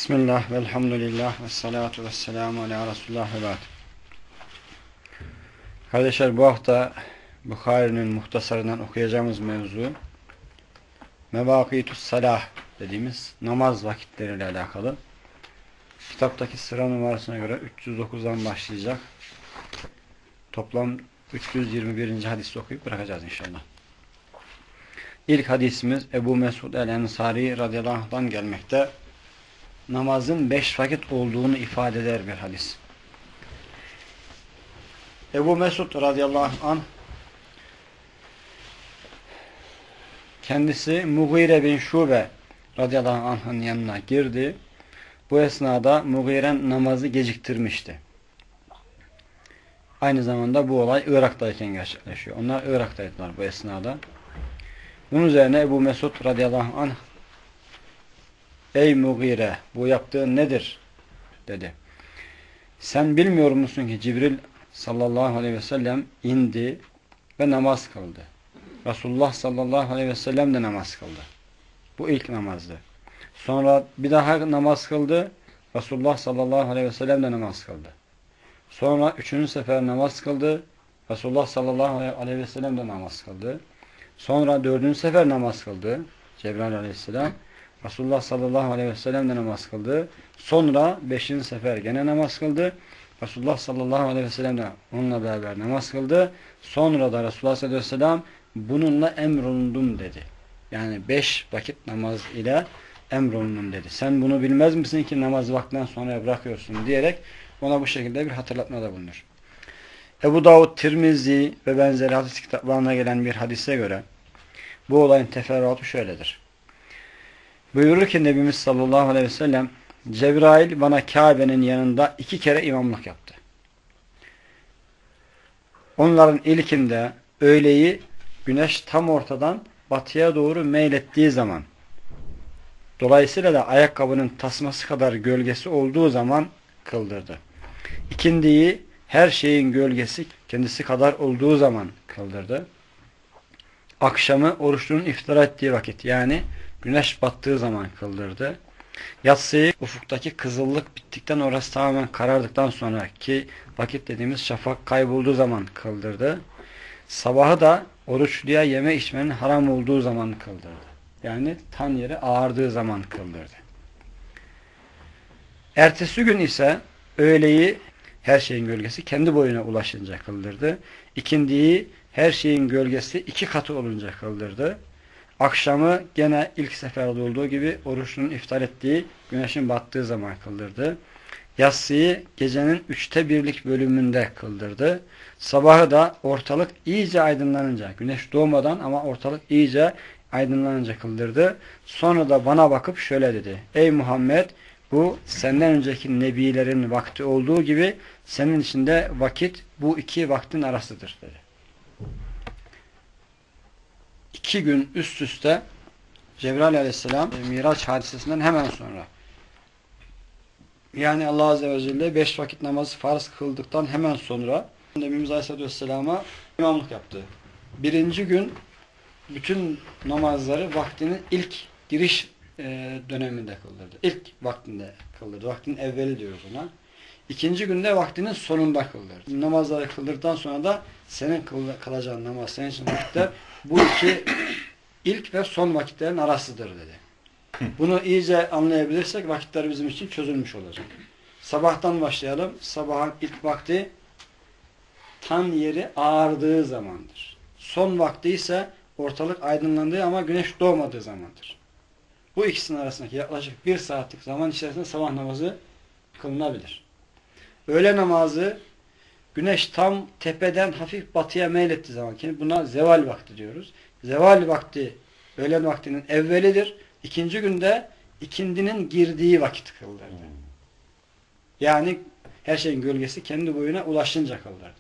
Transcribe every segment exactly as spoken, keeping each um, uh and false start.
Bismillah, velhamdülillah, ve salatu ve selamu ala Resulullah ve ba'd. Kardeşler, bu hafta Bukhari'nin muhtasarından okuyacağımız mevzu Mevâkîtü's Salah dediğimiz namaz vakitleriyle alakalı. Kitaptaki sıra numarasına göre üç yüz dokuzdan başlayacak. Toplam üç yüz yirmi birinci hadisi okuyup bırakacağız inşallah. İlk hadisimiz Ebu Mesud el-Ensari radıyallahu anh'dan gelmekte. Namazın beş vakit olduğunu ifade eder bir hadis. Ebu Mesud radıyallahu anh kendisi Mughire bin Şube radıyallahu anh'ın yanına girdi. Bu esnada Mughire namazı geciktirmişti. Aynı zamanda bu olay Irak'tayken gerçekleşiyor. Onlar Irak'taydılar bu esnada. Bunun üzerine Ebu Mesud radıyallahu anh, "Ey Mughire, bu yaptığın nedir?" dedi. "Sen bilmiyor musun ki Cibril sallallahu aleyhi ve sellem indi ve namaz kıldı. Resulullah sallallahu aleyhi ve sellem de namaz kıldı. Bu ilk namazdı. Sonra bir daha namaz kıldı. Resulullah sallallahu aleyhi ve sellem de namaz kıldı. Sonra üçüncü sefer namaz kıldı. Resulullah sallallahu aleyhi ve sellem de namaz kıldı. Sonra dördüncü sefer namaz kıldı. Cebrail aleyhisselam. Resulullah sallallahu aleyhi ve sellem de namaz kıldı. Sonra beşinci sefer gene namaz kıldı. Resulullah sallallahu aleyhi ve sellem de onunla beraber namaz kıldı. Sonra da Resulullah sallallahu aleyhi ve sellem bununla emrolundum dedi. Yani beş vakit namaz ile emrolundum dedi. Sen bunu bilmez misin ki namaz vaktinden sonra bırakıyorsun diyerek ona bu şekilde bir hatırlatmada bulunur. Ebu Davud, Tirmizi ve benzeri hadis kitaplarına gelen bir hadise göre bu olayın teferruatı şöyledir. Buyurur ki Nebimiz sallallahu aleyhi ve sellem, Cebrail bana Kabe'nin yanında iki kere imamlık yaptı. Onların ilkinde öğleyi güneş tam ortadan batıya doğru meylettiği zaman, dolayısıyla da ayakkabının tasması kadar gölgesi olduğu zaman kıldırdı. İkindiyi her şeyin gölgesi kendisi kadar olduğu zaman kıldırdı. Akşamı oruçlunun iftar ettiği vakit, yani güneş battığı zaman kıldırdı. Yatsıyı ufuktaki kızıllık bittikten, orası tamamen karardıktan sonraki vakit dediğimiz şafak kaybolduğu zaman kıldırdı. Sabahı da oruçluya yeme içmenin haram olduğu zaman kıldırdı. Yani tan yeri ağardığı zaman kıldırdı. Ertesi gün ise öğleyi her şeyin gölgesi kendi boyuna ulaşınca kıldırdı. İkindiyi her şeyin gölgesi iki katı olunca kıldırdı. Akşamı gene ilk seferde olduğu gibi oruçlunun iftar ettiği güneşin battığı zaman kıldırdı. Yatsıyı gecenin üçte birlik bölümünde kıldırdı. Sabahı da ortalık iyice aydınlanınca, güneş doğmadan ama ortalık iyice aydınlanınca kıldırdı. Sonra da bana bakıp şöyle dedi. Ey Muhammed, bu senden önceki nebilerin vakti olduğu gibi senin için de vakit bu iki vaktin arasıdır dedi. İki gün üst üste Cebrail aleyhisselam Miraç hadisesinden hemen sonra, yani Allah azze ve celle beş vakit namazı farz kıldıktan hemen sonra Nebimiz aleyhisselatü vesselama imamlık yaptı. Birinci gün bütün namazları vaktinin ilk giriş e, döneminde kıldırdı. İlk vaktinde kıldırdı. Vaktinin evveli diyoruz ona. İkinci günde vaktinin sonunda kıldırdı. Namazları kıldırdıktan sonra da senin kılacağın namaz, senin için vakitler bu iki ilk ve son vakitlerin arasıdır dedi. Bunu iyice anlayabilirsek vakitler bizim için çözülmüş olacak. Sabahtan başlayalım. Sabahın ilk vakti tan yeri ağardığı zamandır. Son vakti ise ortalık aydınlandığı ama güneş doğmadığı zamandır. Bu ikisinin arasındaki yaklaşık bir saatlik zaman içerisinde sabah namazı kılınabilir. Öğle namazı güneş tam tepeden hafif batıya meylettiği zaman, ki buna zeval vakti diyoruz. Zeval vakti öğlen vaktinin evvelidir. İkinci günde ikindinin girdiği vakit kıldırdı. Yani her şeyin gölgesi kendi boyuna ulaşınca kıldırdı.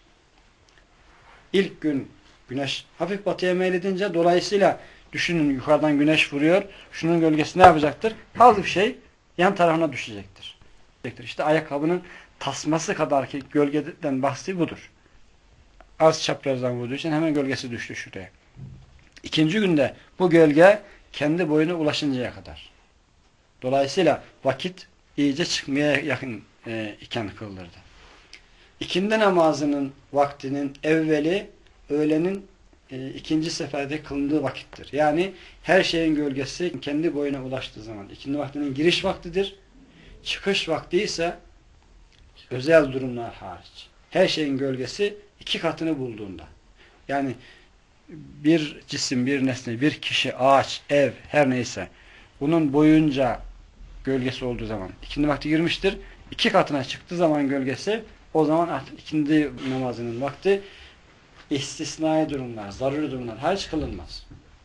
İlk gün güneş hafif batıya meyledince, dolayısıyla düşünün yukarıdan güneş vuruyor. Şunun gölgesi ne yapacaktır? Az bir şey yan tarafına düşecektir. İşte ayakkabının tasması kadar ki gölgeden bahsi budur. Az çaprazdan vurduğu için hemen gölgesi düştü şuraya. İkinci günde bu gölge kendi boyuna ulaşıncaya kadar. Dolayısıyla vakit iyice çıkmaya yakın e, iken kılınırdı. İkindi namazının vaktinin evveli öğlenin e, ikinci seferde kılındığı vakittir. Yani her şeyin gölgesi kendi boyuna ulaştığı zaman ikindi vaktinin giriş vaktidir. Çıkış vakti ise özel durumlar hariç. Her şeyin gölgesi iki katını bulduğunda. Yani bir cisim, bir nesne, bir kişi, ağaç, ev, her neyse bunun boyunca gölgesi olduğu zaman ikindi vakti girmiştir. İki katına çıktığı zaman gölgesi, o zaman artık ikindi namazının vakti, istisnai durumlar, zaruri durumlar hariç kılınmaz.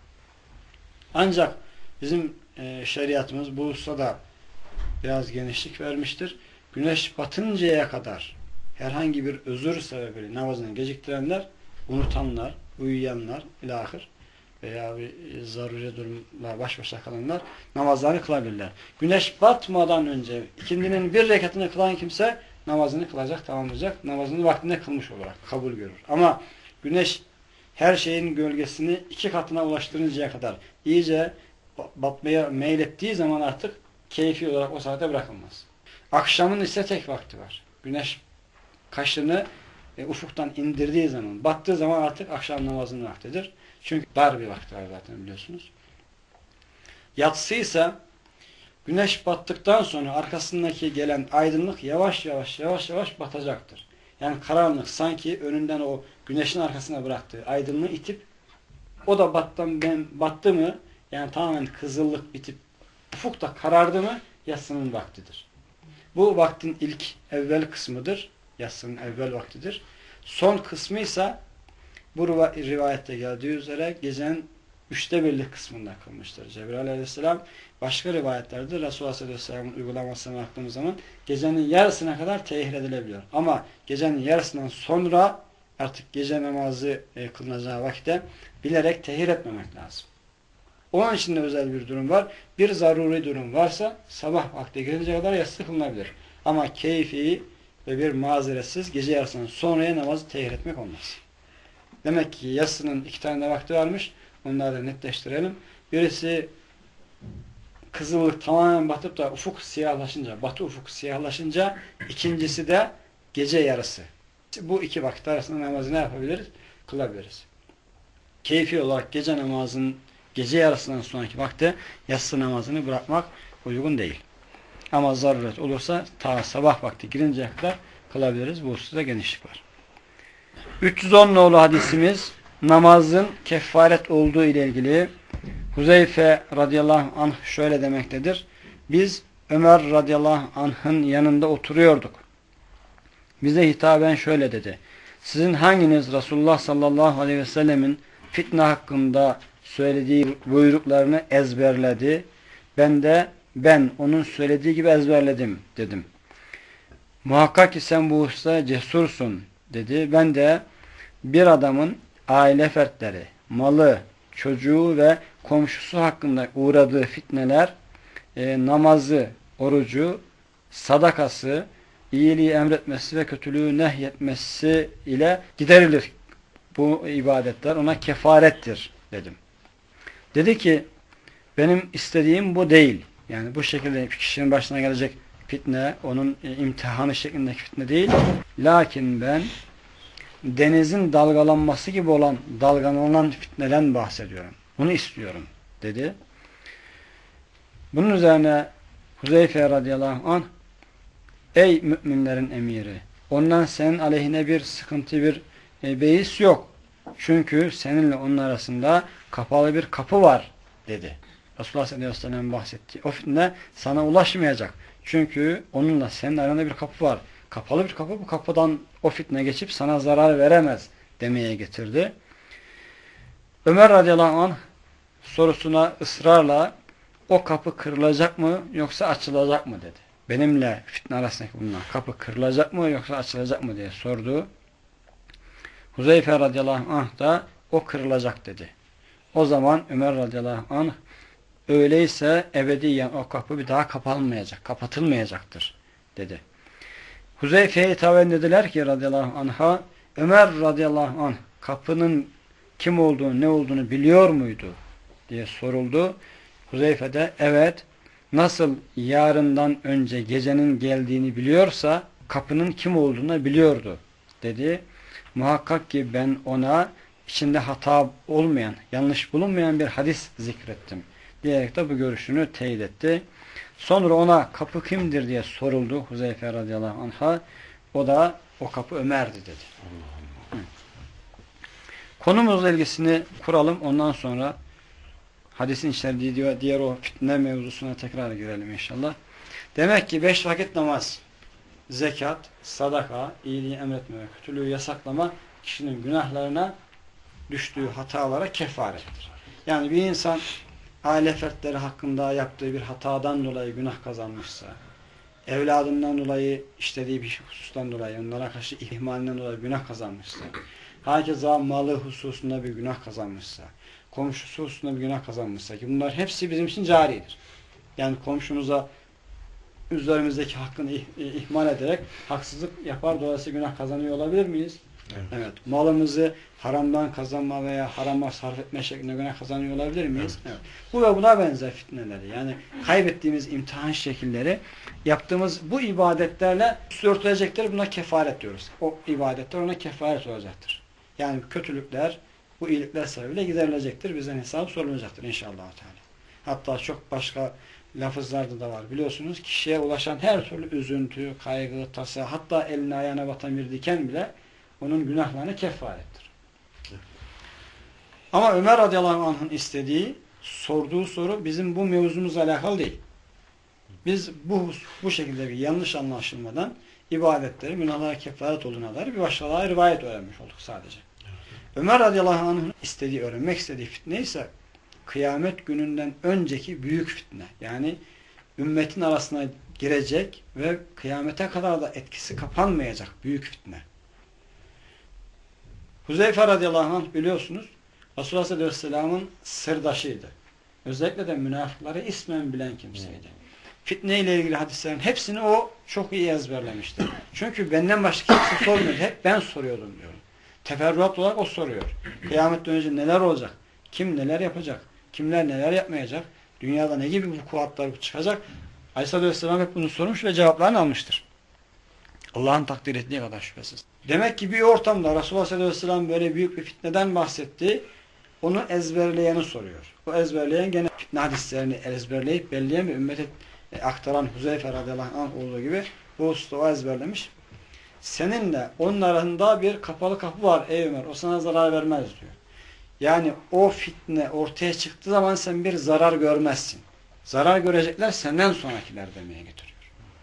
Ancak bizim e, şeriatımız bu hususada biraz genişlik vermiştir. Güneş batıncaya kadar herhangi bir özür sebebiyle namazını geciktirenler, unutanlar, uyuyanlar, ilahir veya bir zaruri durumla baş başa kalanlar namazlarını kılabilirler. Güneş batmadan önce ikindinin bir rekatını kılan kimse namazını kılacak, tamamlayacak. Namazını vaktinde kılmış olarak kabul görür. Ama güneş her şeyin gölgesini iki katına ulaştırıncaya kadar iyice batmaya meylettiği zaman artık keyfi olarak o saate bırakılmaz. Akşamın ise tek vakti var. Güneş kaşını e, ufuktan indirdiği zaman, battığı zaman artık akşam namazının vaktidir. Çünkü dar bir vakti var zaten biliyorsunuz. Yatsı ise güneş battıktan sonra arkasındaki gelen aydınlık yavaş yavaş yavaş yavaş batacaktır. Yani karanlık sanki önünden o güneşin arkasına bıraktığı aydınlığı itip o da battı, ben, battı mı, yani tamamen kızıllık bitip ufuk da karardı mı yatsının vaktidir. Bu vaktin ilk evvel kısmıdır. Yatsının evvel vaktidir. Son kısmı ise bu rivayette geldiği üzere gecenin üçte birlik kısmında kılmıştır. Cebrail aleyhisselam başka rivayetlerde Resulullah sallallahu aleyhi ve sellem'in uygulamasına baktığımız zaman gecenin yarısına kadar tehir edilebiliyor. Ama gecenin yarısından sonra artık gece namazı e, kılınacağı vakitte bilerek tehir etmemek lazım. Onun için de özel bir durum var. Bir zaruri durum varsa sabah vakti gelinceye kadar yatsı kılınabilir. Ama keyfi ve bir mazeretsiz gece yarısından sonraya namazı tehir etmek olmaz. Demek ki yatsının iki tane de vakti varmış. Onları da netleştirelim. Birisi kızıllık tamamen batıp da ufuk siyahlaşınca, batı ufuk siyahlaşınca, ikincisi de gece yarısı. Bu iki vakit arasında namazı ne yapabiliriz? Kılabiliriz. Keyfi olarak gece namazının gece yarısından sonraki vakte yatsı namazını bırakmak uygun değil. Ama zaruret olursa ta sabah vakti girinceye kadar kılabiliriz. Bu hususta genişlik var. üç yüz on nolu hadisimiz namazın kefaret olduğu ile ilgili. Huzeyfe radıyallahu anh şöyle demektedir. Biz Ömer radıyallahu anh'ın yanında oturuyorduk. Bize hitaben şöyle dedi. Sizin hanginiz Resulullah sallallahu aleyhi ve sellemin fitne hakkında söylediği buyruklarını ezberledi? Ben de ben onun söylediği gibi ezberledim dedim. Muhakkak ki sen bu hususta cesursun dedi. Ben de bir adamın aile fertleri, malı, çocuğu ve komşusu hakkında uğradığı fitneler, e, namazı, orucu, sadakası, iyiliği emretmesi ve kötülüğü nehyetmesi ile giderilir. Bu ibadetler ona kefarettir dedim. Dedi ki benim istediğim bu değil. Yani bu şekilde kişinin başına gelecek fitne, onun e, imtihanı şeklindeki fitne değil. Lakin ben denizin dalgalanması gibi olan dalgalanan fitneden bahsediyorum. Bunu istiyorum dedi. Bunun üzerine Huzeyfe radıyallahu anh ey müminlerin emiri, ondan senin aleyhine bir sıkıntı, bir e, beis yok. Çünkü seninle onun arasında kapalı bir kapı var dedi. Resulullah sallallahu aleyhi ve sellem bahsetti. O fitne sana ulaşmayacak. Çünkü onunla senin arasında bir kapı var. Kapalı bir kapı, bu kapıdan o fitne geçip sana zarar veremez demeye getirdi. Ömer radıyallahu anh sorusuna ısrarla o kapı kırılacak mı yoksa açılacak mı dedi. Benimle fitne arasındaki bulunan kapı kırılacak mı yoksa açılacak mı diye sordu. Huzeyfe radıyallahu anh da o kırılacak dedi. O zaman Ömer radıyallahu anh öyleyse ebediyen o kapı bir daha kapanmayacak, kapatılmayacaktır dedi. Huzeyfe'ye hitaben dediler ki radıyallahu anh'a, Ömer radıyallahu anh kapının kim olduğunu, ne olduğunu biliyor muydu diye soruldu. Huzeyfe de evet, nasıl yarından önce gecenin geldiğini biliyorsa kapının kim olduğunu biliyordu dedi. Muhakkak ki ben ona içinde hata olmayan, yanlış bulunmayan bir hadis zikrettim diyerek de bu görüşünü teyit etti. Sonra ona kapı kimdir diye soruldu Huzeyfe radıyallahu anh'a. O da o kapı Ömer'di dedi. Allah Allah. Konumuzla ilgisini kuralım. Ondan sonra hadisin içerdiği diyor, diğer o fitne mevzusuna tekrar girelim inşallah. Demek ki beş vakit namaz, zekat, sadaka, iyiliği emretme ve kötülüğü yasaklama kişinin günahlarına, düştüğü hatalara kefarettir. Yani bir insan aile fertleri hakkında yaptığı bir hatadan dolayı günah kazanmışsa, evladından dolayı işlediği bir husustan dolayı, onlara karşı ihmalinden dolayı günah kazanmışsa, hakeza malı hususunda bir günah kazanmışsa, komşusu hususunda bir günah kazanmışsa ki bunlar hepsi bizim için caridir. Yani komşumuza üzerimizdeki hakkını ihmal ederek haksızlık yapar, dolayısıyla günah kazanıyor olabilir miyiz? Evet. Evet. Malımızı haramdan kazanma veya harama sarf etme şeklinde günah kazanıyor olabilir miyiz? Evet. Evet. Bu ve buna benzer fitneleri, yani kaybettiğimiz imtihan şekilleri yaptığımız bu ibadetlerle örtülecektir. Buna kefaret diyoruz. O ibadetler ona kefaret olacaktır. Yani kötülükler bu iyilikler sebebiyle giderilecektir. Bizden hesap sorulacaktır inşallah Teala. Hatta çok başka lafızlarda da var. Biliyorsunuz kişiye ulaşan her türlü üzüntü, kaygı, tasa, hatta eline ayağına batan bir diken bile onun günahlarına kefarettir. Ama Ömer radıyallahu anh'ın istediği, sorduğu soru bizim bu mevzumuzla alakalı değil. Biz bu bu şekilde bir yanlış anlaşılmadan ibadetleri günahlara kefaret olduğuna dair bir başkalarına rivayet öğrenmiş olduk sadece. Ömer radıyallahu anh'ın istediği, öğrenmek istediği fitne ise kıyamet gününden önceki büyük fitne. Yani ümmetin arasına girecek ve kıyamete kadar da etkisi kapanmayacak büyük fitne. Huzeyfe radıyallahu anh biliyorsunuz Resulullah sallallahu aleyhi ve sellem'in sırdaşıydı. Özellikle de münafıkları ismen bilen kimseydi. Fitne ile ilgili hadislerin hepsini o çok iyi ezberlemişti. Çünkü benden başka kimse sormuyor. Hep ben soruyordum diyor. Teferruat olarak o soruyor. Kıyametten önce neler olacak? Kim neler yapacak? Kimler neler yapmayacak? Dünyada ne gibi vukuatlar çıkacak? Aleyhisselatü Vesselam hep bunu sormuş ve cevaplarını almıştır. Allah'ın takdir ettiği kadar şüphesiz. Demek ki bir ortamda Resulullah sallallahu aleyhi ve sellem böyle büyük bir fitneden bahsetti. Onu ezberleyeni soruyor. O ezberleyen gene fitne hadislerini ezberleyip belleyen ve ümmete aktaran Huzeyfe radıyallahu anh olduğu gibi bu hususta o ezberlemiş. Seninle onun arasında bir kapalı kapı var ey Ömer. O sana zarar vermez diyor. Yani o fitne ortaya çıktığı zaman sen bir zarar görmezsin. Zarar görecekler senden sonrakiler demeye getiriyor.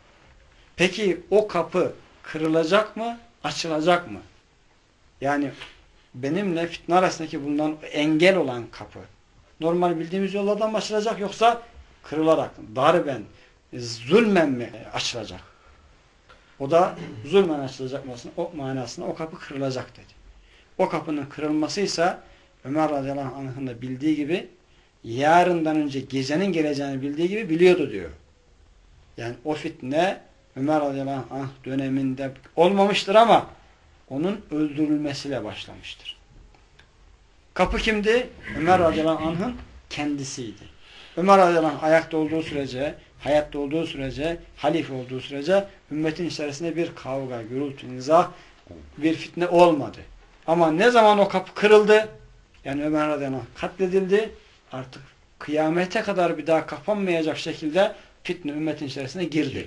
Peki o kapı kırılacak mı? Açılacak mı? Yani benimle fitne arasındaki bulunan engel olan kapı normal bildiğimiz yollardan mı açılacak yoksa kırılarak, darben, zulmen mi açılacak? O da zulmen açılacak manasında, o manasında o kapı kırılacak dedi. O kapının kırılmasıysa Ömer radıyallahu anh'ın da bildiği gibi yarından önce gecenin geleceğini bildiği gibi biliyordu diyor. Yani o fitne Ömer radıyallahu anh döneminde olmamıştır ama onun öldürülmesiyle başlamıştır. Kapı kimdi? Ömer radıyallahu anh'ın kendisiydi. Ömer radıyallahu anh ayakta olduğu sürece, hayatta olduğu sürece, halife olduğu sürece ümmetin içerisinde bir kavga, gürültü, nizah, bir fitne olmadı. Ama ne zaman o kapı kırıldı, yani Ömer radıyallahu anh katledildi, artık kıyamete kadar bir daha kapanmayacak şekilde fitne ümmetin içerisine girdi.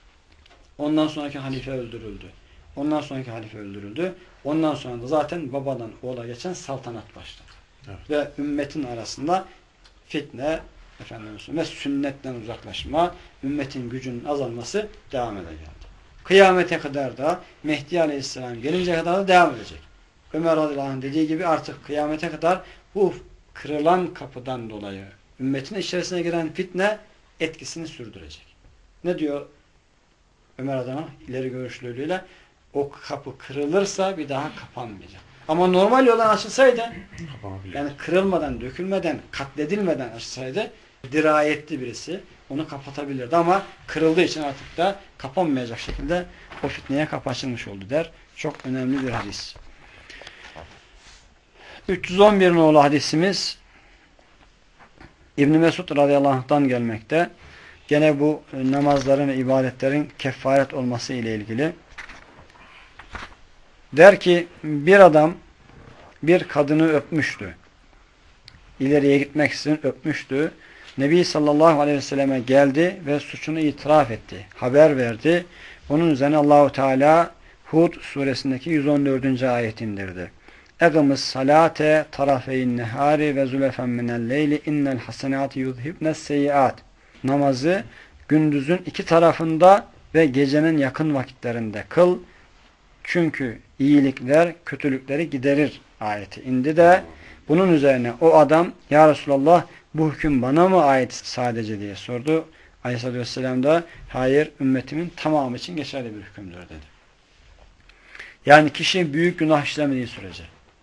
Ondan sonraki halife öldürüldü. Ondan sonraki halife öldürüldü. Ondan sonra da zaten babadan oğula geçen saltanat başladı. Evet. Ve ümmetin arasında fitne, efendim, ve sünnetten uzaklaşma, ümmetin gücünün azalması devam ede geldi. Kıyamete kadar da Mehdi Aleyhisselam gelince kadar da devam edecek. Ömer radıyallahu anh dediği gibi artık kıyamete kadar bu kırılan kapıdan dolayı ümmetin içerisine giren fitne etkisini sürdürecek. Ne diyor Ömer radıyallahu anh ileri görüşlülüğüyle? O kapı kırılırsa bir daha kapanmayacak. Ama normal yoldan açılsaydı, yani kırılmadan, dökülmeden, katledilmeden açılsaydı dirayetli birisi onu kapatabilirdi. Ama kırıldığı için artık da kapanmayacak şekilde o fitneye kapı açılmış oldu der. Çok önemli bir hadis. üç yüz on bir nolu hadisimiz İbn Mesud radıyallahu anh'tan gelmekte. gene bu namazların ve ibadetlerin kefaret olması ile ilgili. Der ki bir adam bir kadını öpmüştü. İleriye gitmek için öpmüştü. Nebi sallallahu aleyhi ve selleme geldi ve suçunu itiraf etti. Haber verdi. Onun üzerine Allahu Teala Hud suresindeki yüz on dördüncü ayet indirdi. Eqimus salate tarafeyn nehari ve zulefen minel leyli innel hasenati yuzhibnes seyyiat. Namazı gündüzün iki tarafında ve gecenin yakın vakitlerinde kıl. Çünkü iyilikler kötülükleri giderir ayeti indi de bunun üzerine o adam ya Resulallah bu hüküm bana mı ait sadece diye sordu. Aleyhisselatü Vesselam da hayır ümmetimin tamamı için geçerli bir hükümdür dedi. Yani kişi büyük günah işlemediği sürece,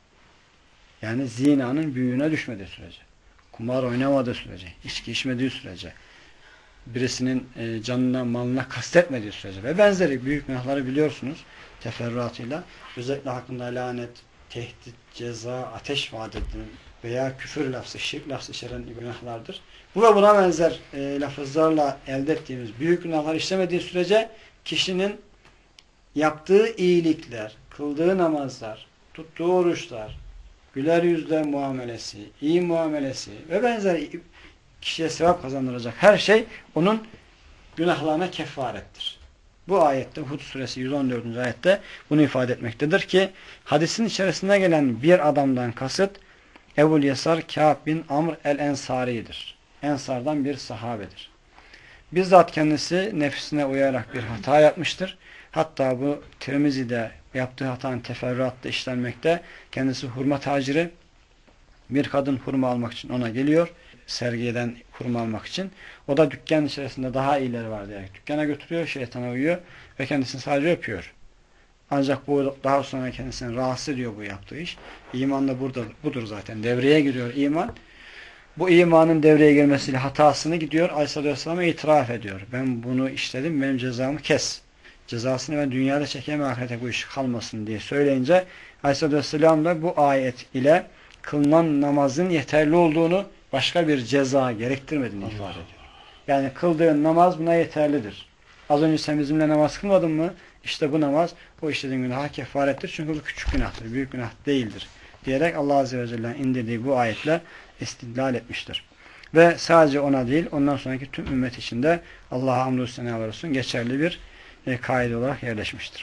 yani zinanın büyüğüne düşmediği sürece, kumar oynamadığı sürece, içki içmediği sürece, birisinin e, canına malına kastetmediği sürece ve benzeri büyük günahları biliyorsunuz teferruatıyla, özellikle hakkında lanet, tehdit, ceza, ateş vaat edilen veya küfür lafzı, şirk lafzı içeren günahlardır. Bu ve buna benzer e, lafızlarla elde ettiğimiz büyük günahlar işlemediği sürece kişinin yaptığı iyilikler, kıldığı namazlar, tuttuğu oruçlar, güler yüzle muamelesi, iyi muamelesi ve benzeri kişiye sevap kazandıracak her şey onun günahlarına kefarettir. Bu ayette Hud suresi yüz on dördüncü ayette bunu ifade etmektedir ki hadisin içerisinde gelen bir adamdan kasıt Ebu'l Yesar Kâb bin Amr el-Ensari'dir. Ensardan bir sahabedir. Bizzat kendisi nefsine uyarak bir hata yapmıştır. Hatta bu Tirmizi'de yaptığı hatanın teferruatla işlenmekte. Kendisi hurma taciri. Bir kadın hurma almak için ona geliyor. Sergiden hurma almak için. O da dükkan içerisinde daha iyileri var diyerek dükkana götürüyor. Şeytana uyuyor ve kendisini sadece öpüyor. Ancak bu daha sonra kendisini rahatsız ediyor bu yaptığı iş. İman da burada, budur zaten. Devreye giriyor iman. Bu imanın devreye girmesiyle hatasını gidiyor Aleyhisselatü Vesselam'a itiraf ediyor. Ben bunu işledim, benim cezamı kes. Cezasını ben dünyada çekeyim, ahirete bu iş kalmasın diye söyleyince Aleyhisselatü Vesselam da bu ayet ile kılınan namazın yeterli olduğunu, başka bir ceza gerektirmediğini ifade ediyor. Yani kıldığın namaz buna yeterlidir. Az önce sen bizimle namaz kılmadın mı? İşte bu namaz o işlediğin günaha kefarettir. Çünkü bu küçük günahtır, büyük günah değildir. Diyerek Allah Azze ve Celle'nin indirdiği bu ayetle istidlal etmiştir. Ve sadece ona değil, ondan sonraki tüm ümmet içinde Allah'a hamdü senalar olsun geçerli bir e, kaide olarak yerleşmiştir.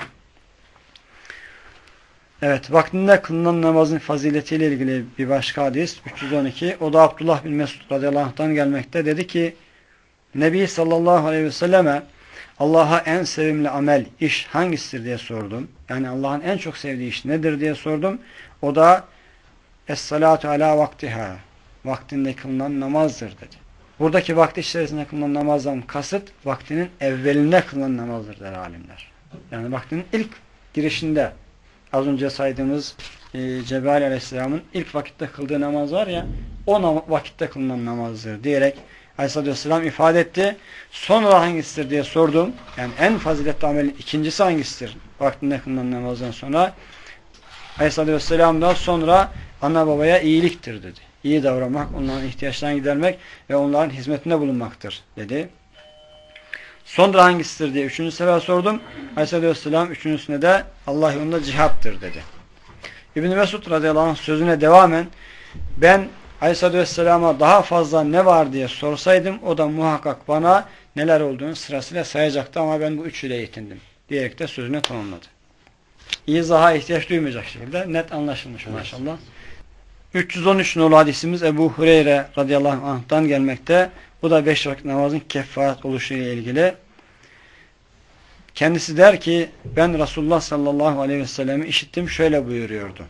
Evet, vaktinde kılınan namazın faziletiyle ilgili bir başka hadis üç yüz on iki. O da Abdullah bin Mesud radıyallahu anh'tan gelmekte. Dedi ki Nebi sallallahu aleyhi ve selleme Allah'a en sevimli amel, iş hangisidir diye sordum. Yani Allah'ın en çok sevdiği iş nedir diye sordum. O da Es-salatu ala vaktiha, vaktinde kılınan namazdır dedi. Buradaki vakti içerisinde kılınan namazdan kasıt vaktinin evvelinde kılınan namazdır der alimler. Yani vaktinin ilk girişinde az önce saydığımız e, Cebrail aleyhisselamın ilk vakitte kıldığı namaz var ya, o vakitte kılınan namazdır diyerek Aleyhisselatü Vesselam ifade etti. Sonra hangisidir diye sordum. Yani en faziletli amelin ikincisi hangisidir? Vaktinde kılınan namazdan sonra Aleyhisselatü Vesselam'dan sonra ana babaya iyiliktir dedi. İyi davranmak, onların ihtiyaçlarını gidermek ve onların hizmetinde bulunmaktır dedi. Sonra hangisidir diye üçüncü sefer sordum. Aleyhisselatü Vesselam üçüncüsüne de Allah yolunda cihattır dedi. İbn-i Mesud radıyallahu anh sözüne devamen ben Aleyhisselatü Vesselam'a daha fazla ne var diye sorsaydım o da muhakkak bana neler olduğunu sırasıyla sayacaktı ama ben bu üçüyle yetindim diyerek de sözünü tamamladı. İzaha ihtiyaç duymayacak şekilde net anlaşılmış maşallah. üç yüz on üç nolu hadisimiz Ebu Hureyre radıyallahu anh'tan gelmekte. Bu da beş vakit namazın kefaret oluşu ile ilgili. Kendisi der ki ben Resulullah sallallahu aleyhi ve sellem'i işittim, şöyle buyuruyordu.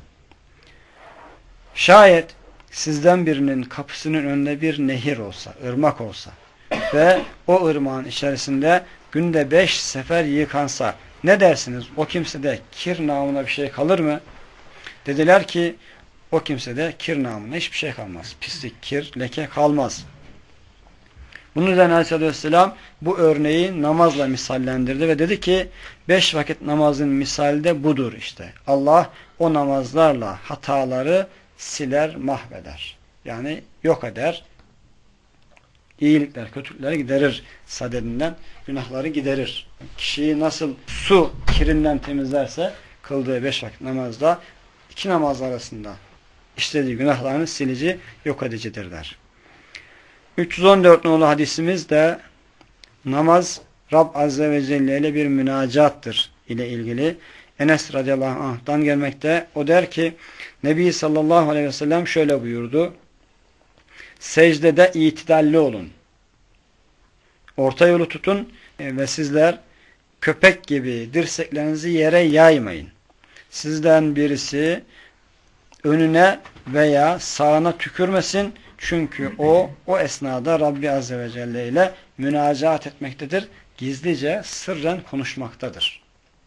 Şayet sizden birinin kapısının önünde bir nehir olsa, ırmak olsa ve o ırmağın içerisinde günde beş sefer yıkansa ne dersiniz? O kimsede kir namına bir şey kalır mı? Dediler ki o kimsede kir namına hiçbir şey kalmaz. Pislik, kir, leke kalmaz. Bunun üzerine Aleyhisselatü Vesselam bu örneği namazla misallendirdi ve dedi ki beş vakit namazın misali de budur işte. Allah o namazlarla hataları siler, mahveder. Yani yok eder. iyilikler, kötülükleri giderir sadedinden, günahları giderir. Kişiyi nasıl su kirinden temizlerse kıldığı beş vakit namazda iki namaz arasında işlediği günahlarını silici, yok edicidir der. üç yüz on dört nolu hadisimiz de namaz Rab Azze ve Celle ile bir münacattır ile ilgili. Enes radıyallahu anh'tan gelmekte. O der ki Nebi sallallahu aleyhi ve sellem şöyle buyurdu. Secdede itidalli olun. Orta yolu tutun ve sizler köpek gibi dirseklerinizi yere yaymayın. Sizden birisi önüne veya sağına tükürmesin. Çünkü o, o esnada Rabbi Azze ve Celle ile münacaat etmektedir. Gizlice, sırren konuşmaktadır.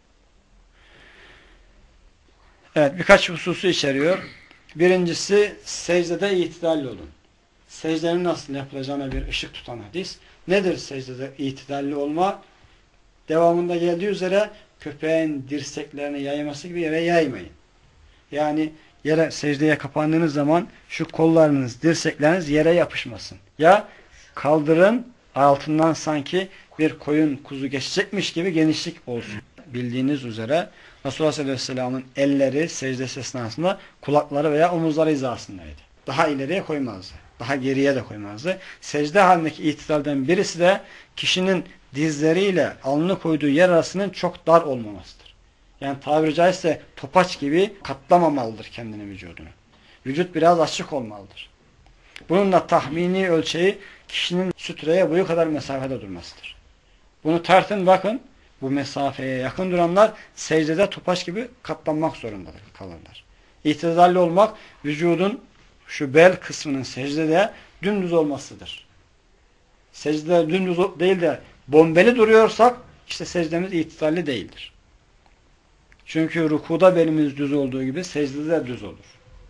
Evet, birkaç hususu içeriyor. Birincisi, secdede itidalli olun. Secdenin nasıl yapılacağına bir ışık tutan hadis. Nedir secdede itidalli olma? Devamında geldiği üzere köpeğin dirseklerini yayması gibi yere yaymayın. Yani yere secdeye kapandığınız zaman şu kollarınız, dirsekleriniz yere yapışmasın. Ya kaldırın, altından sanki bir koyun kuzu geçecekmiş gibi genişlik olsun. Bildiğiniz üzere Resulullah sallallahu aleyhi ve sellem'in elleri secdesi esnasında kulakları veya omuzları hizasındaydı. Daha ileriye koymazdı. Daha geriye de koymazdı. Secde halindeki itidalden birisi de kişinin dizleriyle alnını koyduğu yer arasının çok dar olmamasıdır. Yani tabiri caizse topaç gibi katlamamalıdır kendini, vücudunu. Vücut biraz açık olmalıdır. Bunun da tahmini ölçeği kişinin sütreye boyu kadar mesafede durmasıdır. Bunu tartın, bakın. Bu mesafeye yakın duranlar secdede topaç gibi katlanmak zorundadır, kalırlar. İtidalli olmak vücudun şu bel kısmının secdede dümdüz olmasıdır. Secdede dümdüz değil de bombeli duruyorsak işte secdemiz itidalli değildir. Çünkü rukuda belimiz düz olduğu gibi secdede de düz olur.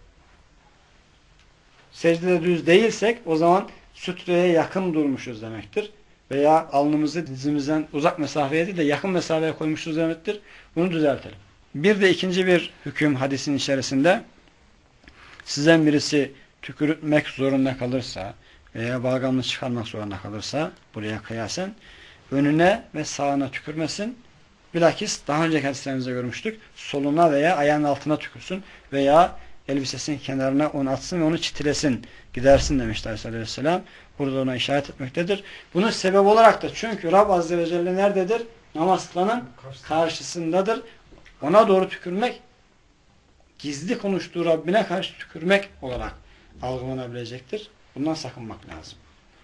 Secdede düz değilsek o zaman sütreye yakın durmuşuz demektir. Veya alnımızı dizimizden uzak mesafeye değil de yakın mesafeye koymuşuz demektir. Bunu düzeltelim. Bir de ikinci bir hüküm hadisin içerisinde, sizden birisi tükürmek zorunda kalırsa veya balgamını çıkarmak zorunda kalırsa, buraya kıyasen önüne ve sağına tükürmesin. Bilakis daha önceki hadislerimizde görmüştük. Soluna veya ayağının altına tükürsün veya elbisesinin kenarına onu atsın ve onu çitilesin, gidersin demişler Aleyhisselatü Vesselam. Burada ona işaret etmektedir. Bunun sebep olarak da çünkü Rab Azze ve Celle nerededir? Namaz kılanın karşısındadır. Ona doğru tükürmek, gizli konuştuğu Rabbine karşı tükürmek olarak algılanabilecektir. Bundan sakınmak lazım.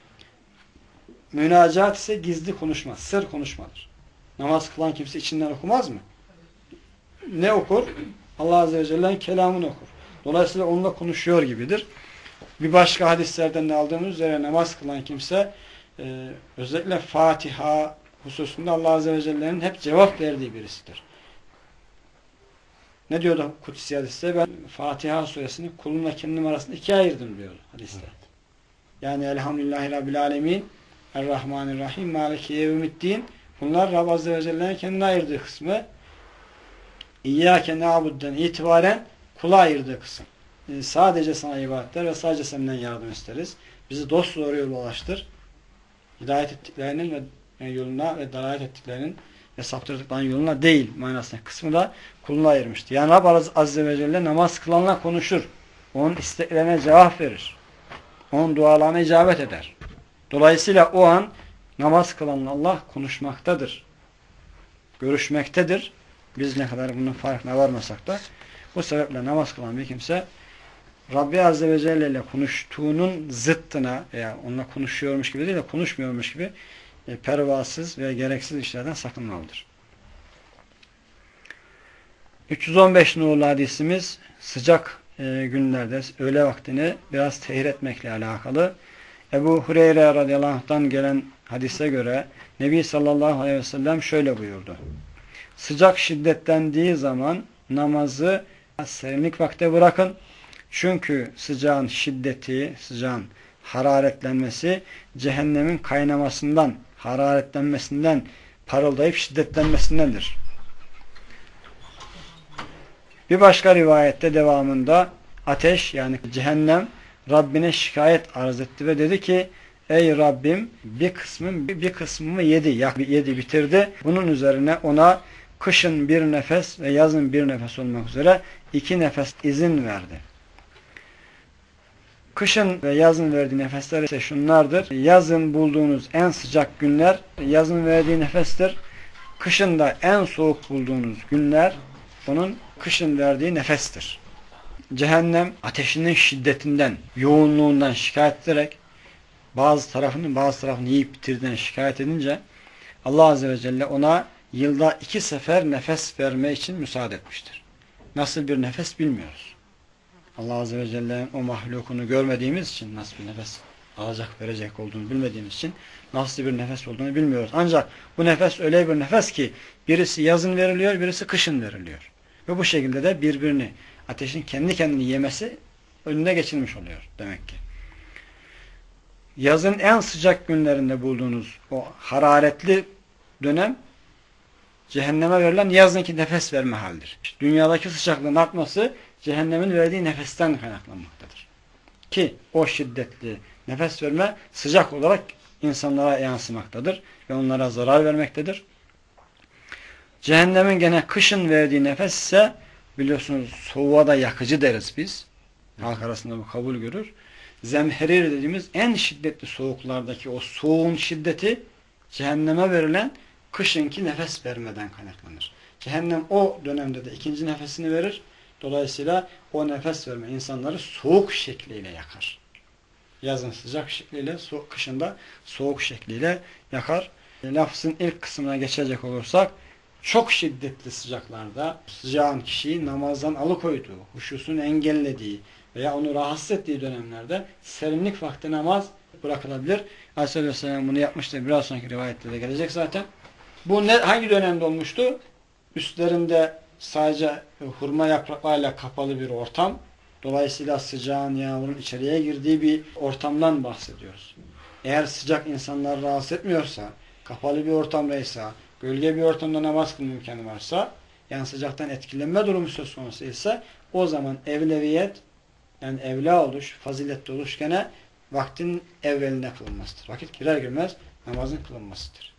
Münacat ise gizli konuşma, sır konuşmadır. Namaz kılan kimse içinden okumaz mı? Ne okur? Allah Azze ve Celle'nin kelamını okur. Dolayısıyla onunla konuşuyor gibidir. Bir başka hadislerden de aldığımız üzere namaz kılan kimse e, özellikle Fatiha hususunda Allah Azze ve Celle'nin hep cevap verdiği birisidir. Ne diyordu Kutsi hadiste? Ben Fatiha suresini kulumla kendim arasında ikiye ayırdım diyordu hadiste. Evet. Yani Elhamdülillahi Rabbil Alemin, Errahmanirrahim, Maliki Yevmiddin. Bunlar Rab Azze ve Celle'nin kendine ayırdığı kısmı. İyyâke na'bud'den itibaren kula ayırdığı kısım. Yani sadece sana ibadetler ve sadece senden yardım isteriz. Bizi dost doğru yola ulaştır. Hidayet ettiklerinin ve yoluna ve dalalet ettiklerinin ve saptırdıklarının yoluna değil manasına kısmı da kuluna ayırmıştı. Yani Rab Azze ve Celle namaz kılanla konuşur. Onun isteklerine cevap verir. Onun dualarına icabet eder. Dolayısıyla o an namaz kılanla Allah konuşmaktadır. Görüşmektedir. Biz ne kadar bunun farkına varmasak da bu sebeple namaz kılan bir kimse Rabbi Azze ve Celle ile konuştuğunun zıttına veya onunla konuşuyormuş gibi değil de konuşmuyormuş gibi e, pervasız ve gereksiz işlerden sakınmalıdır. üç yüz on beş numaralı hadisimiz sıcak e, günlerde öğle vaktini biraz tehir etmekle alakalı. Ebu Hureyre radıyallahu anh'tan gelen hadise göre Nebi sallallahu aleyhi ve sellem şöyle buyurdu. Sıcak şiddetlendiği zaman namazı serinlik vakte bırakın. Çünkü sıcağın şiddeti, sıcağın hararetlenmesi cehennemin kaynamasından, hararetlenmesinden, parıldayıp şiddetlenmesindendir. Bir başka rivayette devamında ateş yani cehennem Rabbine şikayet arz etti ve dedi ki Ey Rabbim bir kısmım bir, bir kısmımı yedi, yak, yedi bitirdi. Bunun üzerine ona kışın bir nefes ve yazın bir nefes olmak üzere iki nefes izin verdi. Kışın ve yazın verdiği nefesler ise şunlardır. Yazın bulduğunuz en sıcak günler yazın verdiği nefestir. Kışın da en soğuk bulduğunuz günler onun kışın verdiği nefestir. Cehennem ateşinin şiddetinden, yoğunluğundan şikayet ederek bazı tarafını bazı tarafını yiyip bitirdiğinden şikayet edince Allah Azze ve Celle ona yılda iki sefer nefes verme için müsaade etmiştir. Nasıl bir nefes bilmiyoruz. Allah Azze ve Celle'nin o mahlukunu görmediğimiz için nasıl bir nefes alacak verecek olduğunu bilmediğimiz için nasıl bir nefes olduğunu bilmiyoruz. Ancak bu nefes öyle bir nefes ki birisi yazın veriliyor, birisi kışın veriliyor. Ve bu şekilde de birbirini ateşin kendi kendini yemesi önüne geçilmiş oluyor demek ki. Yazın en sıcak günlerinde bulduğunuz o hararetli dönem cehenneme verilen yazınki nefes verme halidir. İşte dünyadaki sıcaklığın artması cehennemin verdiği nefesten kaynaklanmaktadır. Ki o şiddetli nefes verme sıcak olarak insanlara yansımaktadır ve onlara zarar vermektedir. Cehennemin gene kışın verdiği nefes ise biliyorsunuz soğuğa da yakıcı deriz biz. Halk arasında bu kabul görür. Zemherir dediğimiz en şiddetli soğuklardaki o soğuğun şiddeti cehenneme verilen kışınki nefes vermeden kaynaklanır. Cehennem o dönemde de ikinci nefesini verir. Dolayısıyla o nefes verme insanları soğuk şekliyle yakar. Yazın sıcak şekliyle, soğuk, kışında soğuk şekliyle yakar. E, lafzın ilk kısmına geçecek olursak çok şiddetli sıcaklarda sıcağın kişiyi namazdan alıkoyduğu, huşusunu engellediği veya onu rahatsız ettiği dönemlerde serinlik vakti namaz bırakılabilir. Aleyhisselam bunu yapmıştır. Biraz sonraki rivayette de gelecek zaten. Bu ne, hangi dönemde olmuştu? Üstlerinde sadece hurma yapraklarıyla kapalı bir ortam. Dolayısıyla sıcağın, yağmurun içeriye girdiği bir ortamdan bahsediyoruz. Eğer sıcak insanları rahatsız etmiyorsa, kapalı bir ortamdaysa, gölge bir ortamda namaz kılma imkanı varsa, yani sıcaktan etkilenme durumu söz konusu ise o zaman evleviyet, yani evla oluş, faziletli oluş gene vaktin evveline kılınmasıdır. Vakit girer girmez namazın kılınmasıdır.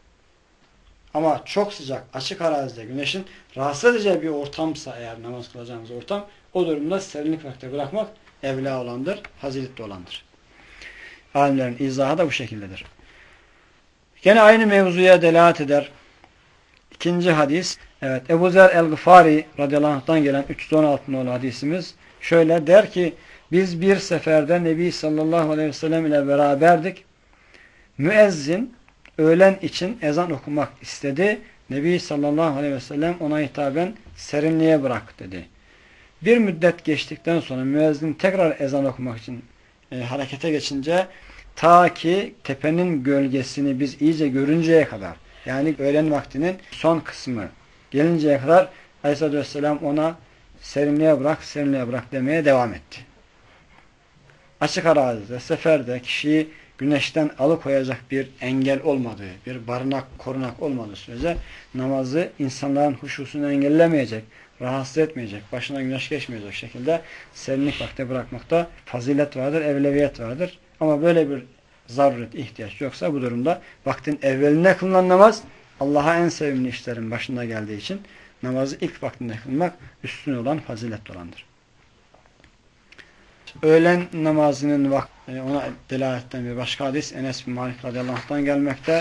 Ama çok sıcak, açık arazide güneşin rahatsız edeceği bir ortamsa eğer namaz kılacağımız ortam, o durumda serinlik vakti bırakmak evla olandır, faziletli olandır. Alimlerin izahı da bu şekildedir. Gene aynı mevzuya delalet eder. İkinci hadis, evet, Ebu Zer el-Gıfari radıyallahu anh'tan gelen üç yüz on altı nolu hadisimiz şöyle der ki, biz bir seferde Nebi sallallahu aleyhi ve sellem ile beraberdik. Müezzin öğlen için ezan okumak istedi. Nebi sallallahu aleyhi ve sellem ona hitaben serinliğe bırak dedi. Bir müddet geçtikten sonra müezzin tekrar ezan okumak için e, harekete geçince ta ki tepenin gölgesini biz iyice görünceye kadar, yani öğlen vaktinin son kısmı gelinceye kadar Aleyhisselatü Vesselam ona serinliğe bırak, serinliğe bırak demeye devam etti. Açık arazide, seferde kişiyi güneşten alıkoyacak bir engel olmadığı, bir barınak, korunak olmadığı sürece namazı insanların huşusunu engellemeyecek, rahatsız etmeyecek, başına güneş geçmeyecek şekilde serinlik vakti bırakmakta fazilet vardır, evleviyet vardır. Ama böyle bir zaruret, ihtiyaç yoksa bu durumda vaktin evveline kılınan namaz Allah'a en sevimli işlerin başında geldiği için namazı ilk vaktinde kılmak üstün olan, faziletli olandır. Öğlen namazının vakti, ona delaletten bir başka hadis Enes bin Malik radıyallahu anh'tan gelmekte.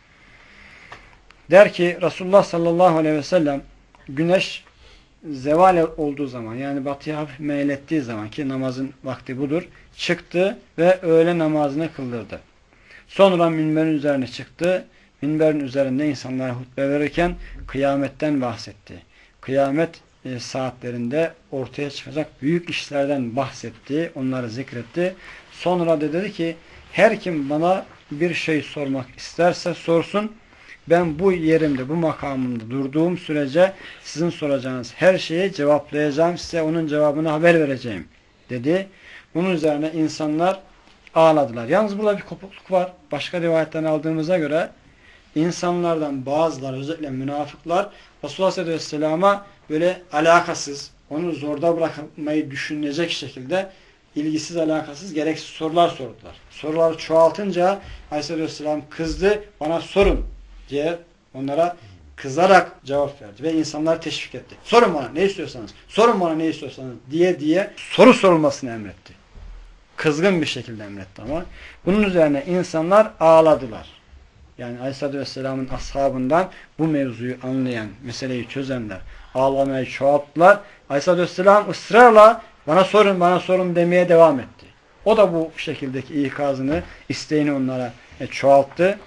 Der ki Resulullah sallallahu aleyhi ve sellem güneş zeval olduğu zaman, yani batıya hafif meylettiği zaman ki namazın vakti budur, çıktı ve öğle namazını kıldırdı. Sonra minberin üzerine çıktı. Minberin üzerinde insanlara hutbe verirken kıyametten bahsetti. Kıyamet e, saatlerinde ortaya çıkacak büyük işlerden bahsetti. Onları zikretti. Sonra da dedi ki her kim bana bir şey sormak isterse sorsun. Ben bu yerimde, bu makamımda durduğum sürece sizin soracağınız her şeye cevaplayacağım. Size onun cevabını haber vereceğim dedi. Bunun üzerine insanlar ağladılar. Yalnız burada bir kopukluk var. Başka rivayetten aldığımıza göre insanlardan bazıları, özellikle münafıklar Resulullah sallallahu aleyhi ve sellem'e böyle alakasız, onu zorda bırakmayı düşünecek şekilde ilgisiz, alakasız, gereksiz sorular sordular. Soruları çoğaltınca Aleyhisselatü Vesselam kızdı, bana sorun diye onlara kızarak cevap verdi ve insanları teşvik etti. Sorun bana ne istiyorsanız, sorun bana ne istiyorsanız diye diye soru sorulmasını emretti. Kızgın bir şekilde emretti ama. Bunun üzerine insanlar ağladılar. Yani Aleyhisselatü Vesselam'ın ashabından bu mevzuyu anlayan, meseleyi çözenler ağlamayı çoğalttılar. Aleyhisselatü Vesselam ısrarla bana sorun, bana sorun demeye devam etti. O da bu şekildeki ikazını, isteğini onlara çoğalttı.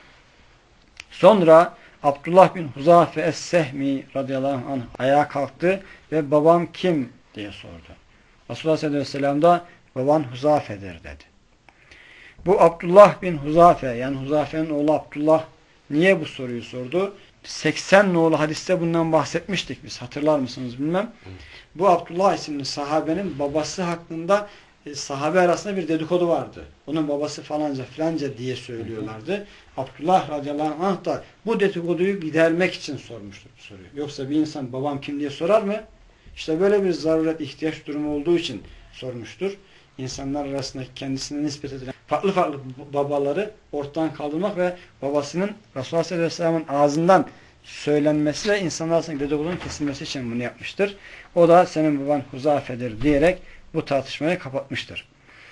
Sonra Abdullah bin Huzafe Es-Sehmi radıyallahu anh ayağa kalktı ve babam kim diye sordu. Resulullah sallallahu aleyhi ve sellem de baban Huzafe'dir dedi. Bu Abdullah bin Huzafe, yani Huzafe'nin oğlu Abdullah niye bu soruyu sordu? seksen nolu hadiste bundan bahsetmiştik biz. Hatırlar mısınız bilmem. Bu Abdullah isimli sahabenin babası hakkında e, sahabe arasında bir dedikodu vardı. Onun babası falanca filanca diye söylüyorlardı. Abdullah radıyallahu anh da bu dedikoduyu gidermek için sormuştur bu soruyu. Yoksa bir insan babam kim diye sorar mı? İşte böyle bir zaruret, ihtiyaç durumu olduğu için sormuştur. İnsanlar arasındaki kendisine nispet edilen farklı farklı babaları ortadan kaldırmak ve babasının Resulullah sallallahu aleyhi ve sellem'in ağzından söylenmesi ve insanlar arasındaki dedikodunun kesilmesi için bunu yapmıştır. O da senin baban Huzafe'dir diyerek bu tartışmayı kapatmıştır.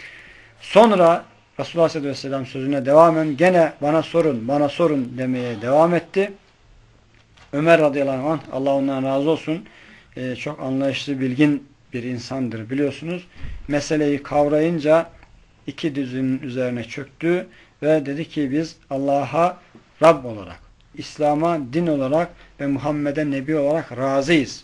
Sonra Resulullah sallallahu aleyhi ve sellem sözüne devamen gene bana sorun, bana sorun demeye devam etti. Ömer radıyallahu anh, Allah ondan razı olsun, e, çok anlayışlı, bilgin bir insandır biliyorsunuz. Meseleyi kavrayınca iki dizinin üzerine çöktü ve dedi ki biz Allah'a Rab olarak, İslam'a din olarak ve Muhammed'e Nebi olarak razıyız.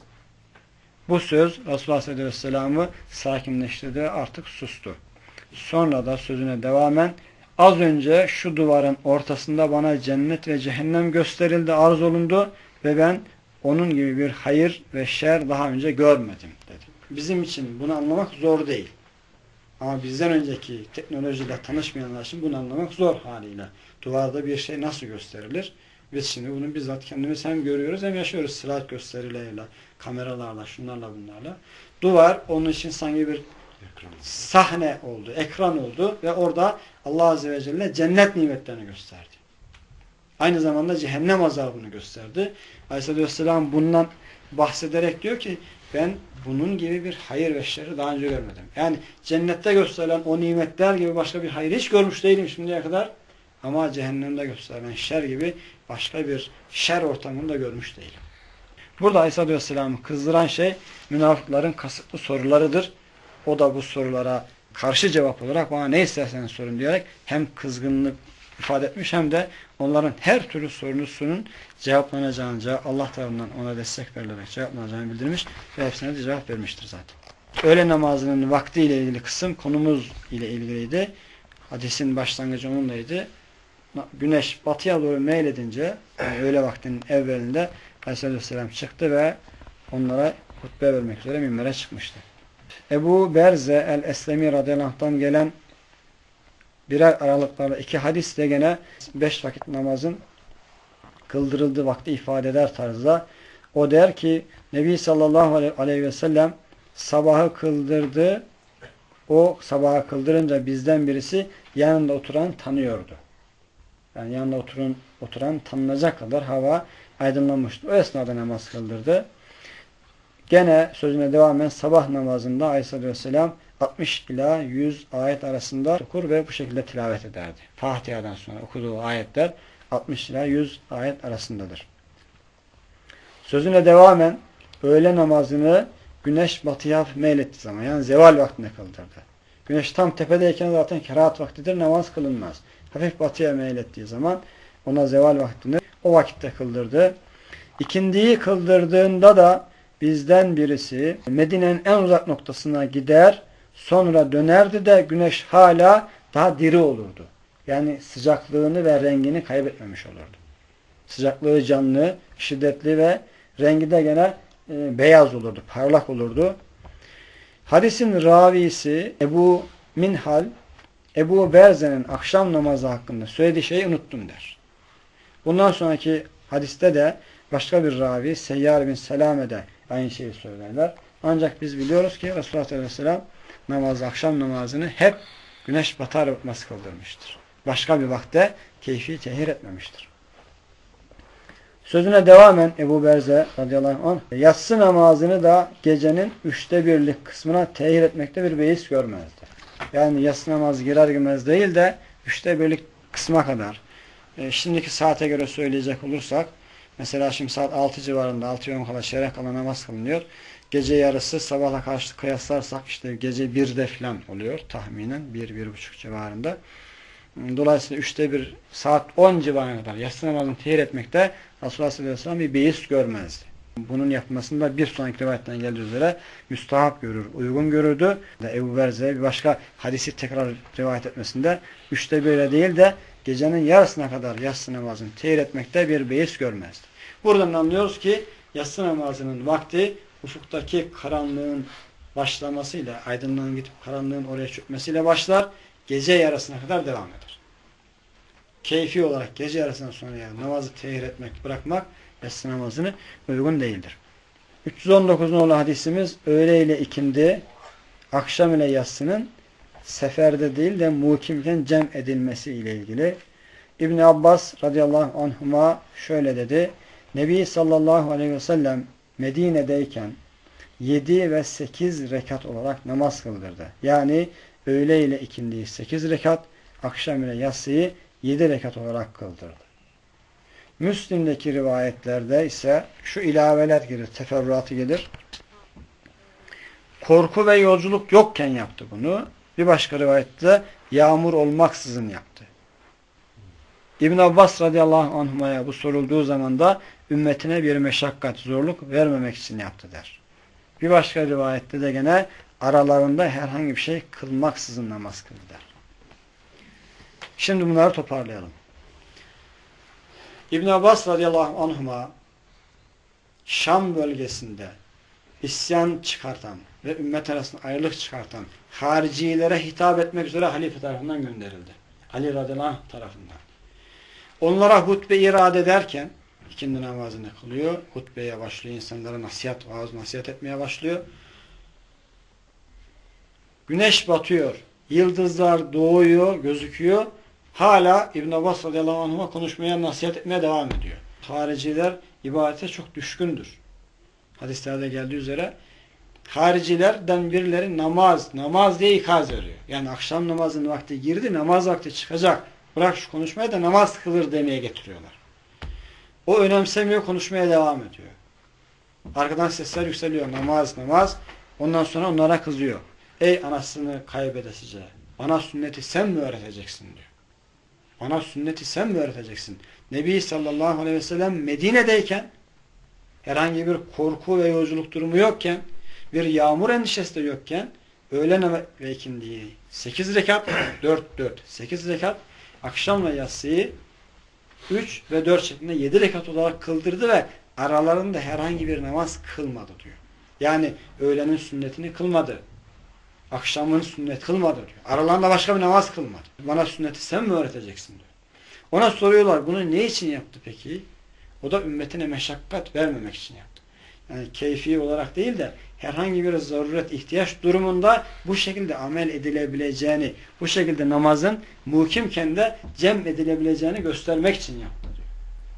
Bu söz Resulullah sallallahu aleyhi ve sellem'i sakinleştirdi ve artık sustu. Sonra da sözüne devamen az önce şu duvarın ortasında bana cennet ve cehennem gösterildi, arz olundu ve ben onun gibi bir hayır ve şer daha önce görmedim dedi. Bizim için bunu anlamak zor değil. Ama bizden önceki teknolojiyle tanışmayanlar için bunu anlamak zor haliyle. Duvarda bir şey nasıl gösterilir? Biz şimdi bunu bizzat kendimiz hem görüyoruz hem yaşıyoruz. Sırat gösterileriyle, kameralarla, şunlarla bunlarla. Duvar onun için sanki bir sahne oldu, ekran oldu ve orada Allah Azze ve Celle cennet nimetlerini gösterdi. Aynı zamanda cehennem azabını gösterdi. Aleyhisselatü Vesselam bundan bahsederek diyor ki ben bunun gibi bir hayır ve şerri daha önce görmedim. Yani cennette gösterilen o nimetler gibi başka bir hayır hiç görmüş değilim şimdiye kadar. Ama cehennemde gösterilen şer gibi başka bir şer ortamını da görmüş değilim. Burada Aleyhisselatü Vesselam'ı kızdıran şey münafıkların kasıtlı sorularıdır. O da bu sorulara karşı cevap olarak bana ne isterseniz sorun diyerek hem kızgınlık ifade etmiş hem de onların her türlü sorusunun cevaplanacağını, Allah tarafından ona destek verilerek cevaplanacağını bildirmiş ve hepsine de cevap vermiştir zaten. Öğle namazının vakti ile ilgili kısım konumuz ile ilgiliydi. Hadisin başlangıcı onunlaydı. Güneş batıya doğru meyledince yani öğle vaktinin evvelinde Aleyhisselatü Vesselam çıktı ve onlara hutbe vermek üzere minbere çıkmıştı. Ebu Berze el-Eslemi radıyallahu anh'tan gelen birer aralıklarla iki hadis de gene beş vakit namazın kıldırıldığı vakti ifade eder tarzda. O der ki Nebi sallallahu aleyhi ve sellem sabahı kıldırdı. O sabahı kıldırınca bizden birisi yanında oturan tanıyordu. Yani yanında oturan, oturan tanınacak kadar hava aydınlanmıştı. O esnada namaz kıldırdı. Gene sözüne devamen sabah namazında Aleyhisselatü Vesselam altmış ila yüz ayet arasında okur ve bu şekilde tilavet ederdi. Fatiha'dan sonra okuduğu ayetler altmış ila yüz ayet arasındadır. Sözüne devamen öğle namazını güneş batıya meylettiği zaman yani zeval vaktinde kıldırdı. Güneş tam tepedeyken zaten kerahat vaktidir, namaz kılınmaz. Hafif batıya meylettiği zaman ona zeval vaktini o vakitte kıldırdı. İkindiyi kıldırdığında da bizden birisi Medine'nin en uzak noktasına gider, sonra dönerdi de güneş hala daha diri olurdu. Yani sıcaklığını ve rengini kaybetmemiş olurdu. Sıcaklığı canlı, şiddetli ve rengi de gene e, beyaz olurdu, parlak olurdu. Hadisin ravisi Ebu Minhal, Ebu Berze'nin akşam namazı hakkında söylediği şeyi unuttum der. Bundan sonraki hadiste de başka bir ravi Seyyar bin Selame de aynı şeyi söylerler. Ancak biz biliyoruz ki Resulullah sallallahu aleyhi ve sellem namazı, akşam namazını hep güneş batar batmaz kıldırmıştır. Başka bir vakte keyfi tehir etmemiştir. Sözüne devamen Ebu Berze radıyallahu anh, yatsı namazını da gecenin üçte birlik kısmına tehir etmekte bir beis görmezdi. Yani yatsı namazı girer girmez değil de üçte birlik kısma kadar. E, şimdiki saate göre söyleyecek olursak, mesela şimdi saat altı civarında, altı on kala çeyrek kala namaz kılınıyor. Gece yarısı sabahla karşı kıyaslarsak işte gece birde falan oluyor tahminen, bir bir buçuk civarında. Dolayısıyla üçte bir saat on civarına kadar yatsı namazını tehir etmekte Resulullah sallallahu aleyhi ve sellem bir beis görmezdi. Bunun yapmasında bir sonraki rivayetten geldiği üzere müstahap görür, uygun görürdü. Ebu Berze bir başka hadisi tekrar rivayet etmesinde üçte bire değil de gecenin yarısına kadar yatsı namazını tehir etmekte bir beis görmezdi. Buradan anlıyoruz ki yatsı namazının vakti ufuktaki karanlığın başlamasıyla, aydınlığın gidip karanlığın oraya çökmesiyle başlar, gece yarısına kadar devam eder. Keyfi olarak gece yarısından sonra yani namazı tehir etmek, bırakmak yatsı namazını uygun değildir. üç yüz on dokuz nolu hadisimiz öğle ile ikindi, akşam ile yatsının seferde değil de muhkimken cem edilmesi ile ilgili. İbn Abbas radıyallahu anhuma şöyle dedi. Nebi sallallahu aleyhi ve sellem Medine'deyken yedi ve sekiz rekat olarak namaz kıldırdı. Yani öğle ile ikindiyi sekiz rekat, akşam ile yatsıyı yedi rekat olarak kıldırdı. Müslim'deki rivayetlerde ise şu ilaveler gelir, teferruatı gelir. Korku ve yolculuk yokken yaptı bunu. Bir başka rivayette yağmur olmaksızın yaptı. İbn Abbas radıyallahu anhuma'ya bu sorulduğu zaman da ümmetine bir meşakkat, zorluk vermemek için yaptı der. Bir başka rivayette de gene aralarında herhangi bir şey kılmaksızın namaz kıldı der. Şimdi bunları toparlayalım. İbn Abbas radıyallahu anhuma Şam bölgesinde isyan çıkartan ve ümmet arasında ayrılık çıkartan haricilere hitap etmek üzere halife tarafından gönderildi. Ali radıyallahu anh tarafından. Onlara hutbe irade ederken ikindi namazını kılıyor. Hutbeye başlıyor. İnsanlara nasihat, vaaz nasihat etmeye başlıyor. Güneş batıyor. Yıldızlar doğuyor, gözüküyor. Hala İbn Abbas radıyallahu anh'a konuşmaya, nasihat etmeye devam ediyor. Hariciler ibadete çok düşkündür. Hadislerde geldiği üzere haricilerden birileri namaz, namaz diye ikaz veriyor. Yani akşam namazının vakti girdi, namaz vakti çıkacak. Bırak şu konuşmayı da namaz kılır demeye getiriyorlar. O önemsemiyor, konuşmaya devam ediyor. Arkadan sesler yükseliyor. Namaz, namaz. Ondan sonra onlara kızıyor. Ey anasını kaybedesice, bana sünneti sen mi öğreteceksin diyor. Bana sünneti sen mi öğreteceksin? Nebi sallallahu aleyhi ve sellem Medine'deyken herhangi bir korku ve yolculuk durumu yokken, bir yağmur endişesi de yokken öğlen ve ikindiyi sekiz rekat, dört dört sekiz rekat, akşamla yatsıyı üç ve dört şeklinde yedi rekat olarak kıldırdı ve aralarında herhangi bir namaz kılmadı diyor. Yani öğlenin sünnetini kılmadı. Akşamın sünnet kılmadı diyor. Aralarında başka bir namaz kılmadı. Bana sünneti sen mi öğreteceksin diyor. Ona soruyorlar bunu ne için yaptı peki? O da ümmetine meşakkat vermemek için yaptı. Yani keyfi olarak değil de herhangi bir zaruret, ihtiyaç durumunda bu şekilde amel edilebileceğini, bu şekilde namazın muhkimken de cem edilebileceğini göstermek için yaptı diyor.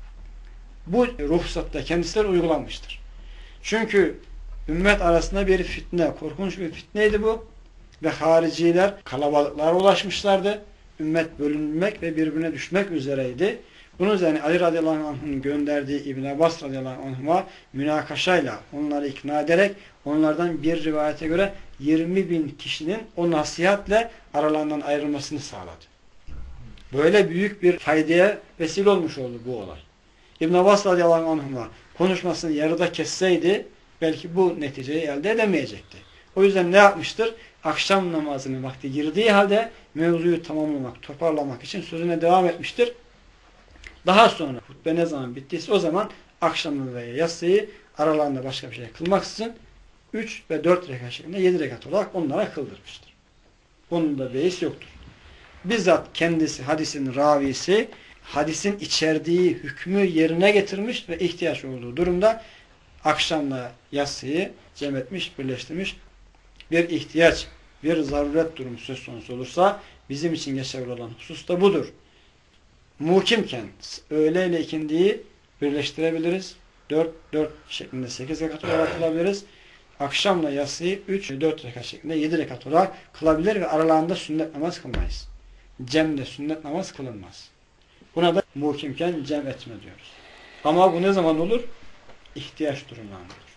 Bu ruhsatta kendisiler uygulanmıştır. Çünkü ümmet arasında bir fitne, korkunç bir fitneydi bu. Ve hariciler kalabalıklara ulaşmışlardı. Ümmet bölünmek ve birbirine düşmek üzereydi. Bunun üzerine Ali radıyallahu anh'ın gönderdiği İbn Abbas radıyallahu anh'a münakaşayla onları ikna ederek onlardan bir rivayete göre yirmi bin kişinin o nasihatle aralarından ayrılmasını sağladı. Böyle büyük bir faydaya vesile olmuş oldu bu olay. İbn Abbas radıyallahu anh'a konuşmasını yarıda kesseydi belki bu neticeyi elde edemeyecekti. O yüzden ne yapmıştır? Akşam namazının vakti girdiği halde mevzuyu tamamlamak, toparlamak için sözüne devam etmiştir. Daha sonra hutbe ne zaman bittiyse o zaman akşamı ve yatsıyı aralarında başka bir şey kılmaksızın üç ve dört rekat şeklinde yedi rekat olarak onlara kıldırmıştır. Bunun da beis yoktur. Bizzat kendisi hadisin ravisi hadisin içerdiği hükmü yerine getirmiş ve ihtiyaç olduğu durumda akşamla yatsıyı cem etmiş, birleştirmiş, bir ihtiyaç bir zaruret durumu söz konusu olursa bizim için geçerli olan husus da budur. Muhkimken öğle ile ikindiyi birleştirebiliriz. dört dört şeklinde sekiz rekat olarak kılabiliriz. Akşamla yatsıyı üç dört rekat şeklinde yedi rekat olarak kılabilir ve aralarında sünnet namaz kılmayız. Cem'de sünnet namaz kılınmaz. Buna da muhkimken cem etme diyoruz. Ama bu ne zaman olur? İhtiyaç durumlarında olur.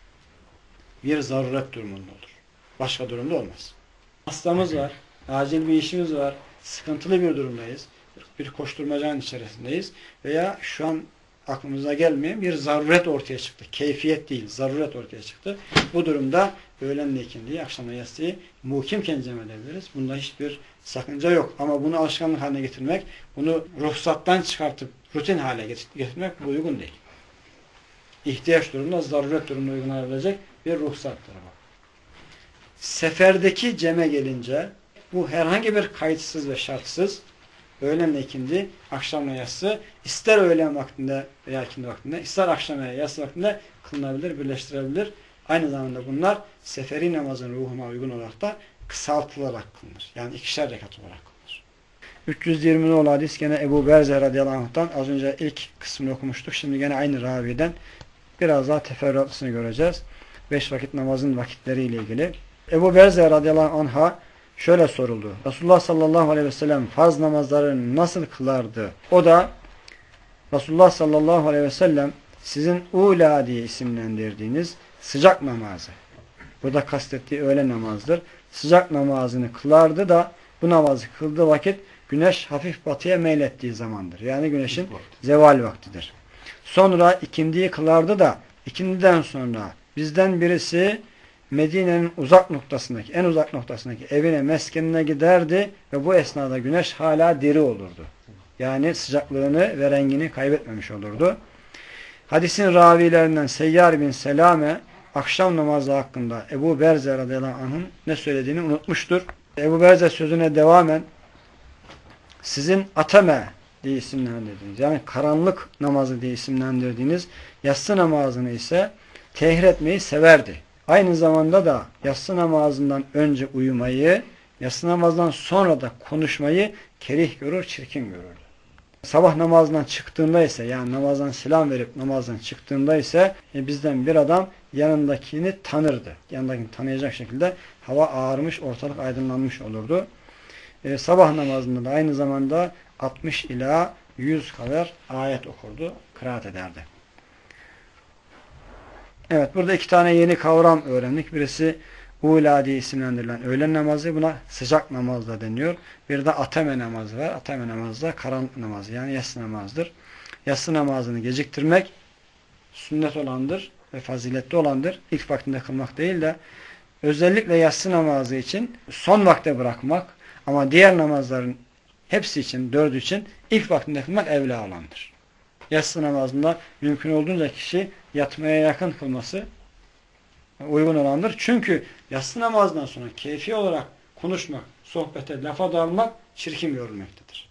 Bir zaruret durumunda olur. Başka durumda olmaz. Hastamız var, acil bir işimiz var, sıkıntılı bir durumdayız, bir koşturmacanın içerisindeyiz veya şu an aklımıza gelmeyen bir zaruret ortaya çıktı. Keyfiyet değil, zaruret ortaya çıktı. Bu durumda öğlenle ikindiyi, akşamla yatsıyı muhkimken cem edebiliriz. Bunda hiçbir sakınca yok. Ama bunu alışkanlık haline getirmek, bunu ruhsattan çıkartıp rutin hale getirmek bu uygun değil. İhtiyaç durumunda, zaruret durumunda uygulanabilecek bir ruhsattır bu. Seferdeki ceme gelince bu herhangi bir kayıtsız ve şartsız öğlenle ikindi, akşamla yatsı ister öğlen vaktinde veya ikindi vaktinde, ister akşam veya yatsı vaktinde kılınabilir, birleştirebilir. Aynı zamanda bunlar seferi namazın ruhuna uygun olarak da kısaltılarak kılınır. Yani ikişer rekat olarak kılınır. üç yüz yirmi nolu hadis gene Ebu Berze radıyallahu anh'tan, az önce ilk kısmını okumuştuk. Şimdi gene aynı raviden biraz daha teferruatlısını göreceğiz. Beş vakit namazın vakitleriyle ilgili. Ebu Berze radıyallahu anh'a şöyle soruldu. Resulullah sallallahu aleyhi ve sellem farz namazları nasıl kılardı? O da Resulullah sallallahu aleyhi ve sellem sizin ula diye isimlendirdiğiniz sıcak namazı. Burada kastettiği öğle namazdır. Sıcak namazını kılardı da bu namazı kıldığı vakit güneş hafif batıya meylettiği zamandır. Yani güneşin zeval vaktidir. Sonra ikindiyi kılardı da ikindiden sonra bizden birisi Medine'nin uzak noktasındaki, en uzak noktasındaki evine, meskenine giderdi ve bu esnada güneş hala diri olurdu. Yani sıcaklığını ve rengini kaybetmemiş olurdu. Hadisin ravilerinden Seyyar bin Selame akşam namazı hakkında Ebu Berze radıyallahu anh'ın ne söylediğini unutmuştur. Ebu Berze sözüne devamen sizin ateme diye isimlendirdiğiniz, yani karanlık namazı diye isimlendirdiğiniz yatsı namazını ise tehir etmeyi severdi. Aynı zamanda da yatsı namazından önce uyumayı, yatsı namazdan sonra da konuşmayı kerih görür, çirkin görürdü. Sabah namazından çıktığında ise, yani namazdan selam verip namazdan çıktığında ise e, bizden bir adam yanındakini tanırdı. Yanındakini tanıyacak şekilde hava ağarmış, ortalık aydınlanmış olurdu. E, sabah namazında da aynı zamanda altmış ila yüz kadar ayet okurdu, kıraat ederdi. Evet, burada iki tane yeni kavram öğrendik. Birisi ula diye isimlendirilen öğlen namazı, buna sıcak namaz da deniyor. Bir de ateme namazı var. Ateme namazı da karanlık namazı, yani yatsı namazıdır. Yatsı namazını geciktirmek sünnet olandır ve faziletli olandır. İlk vaktinde kılmak değil de özellikle yatsı namazı için son vakte bırakmak, ama diğer namazların hepsi için, dördü için ilk vaktinde kılmak evla olandır. Yatsı namazında mümkün olduğunca kişi yatmaya yakın kılması uygun olandır. Çünkü yatsı namazından sonra keyfi olarak konuşmak, sohbete, lafa dalmak çirkin görülmektedir.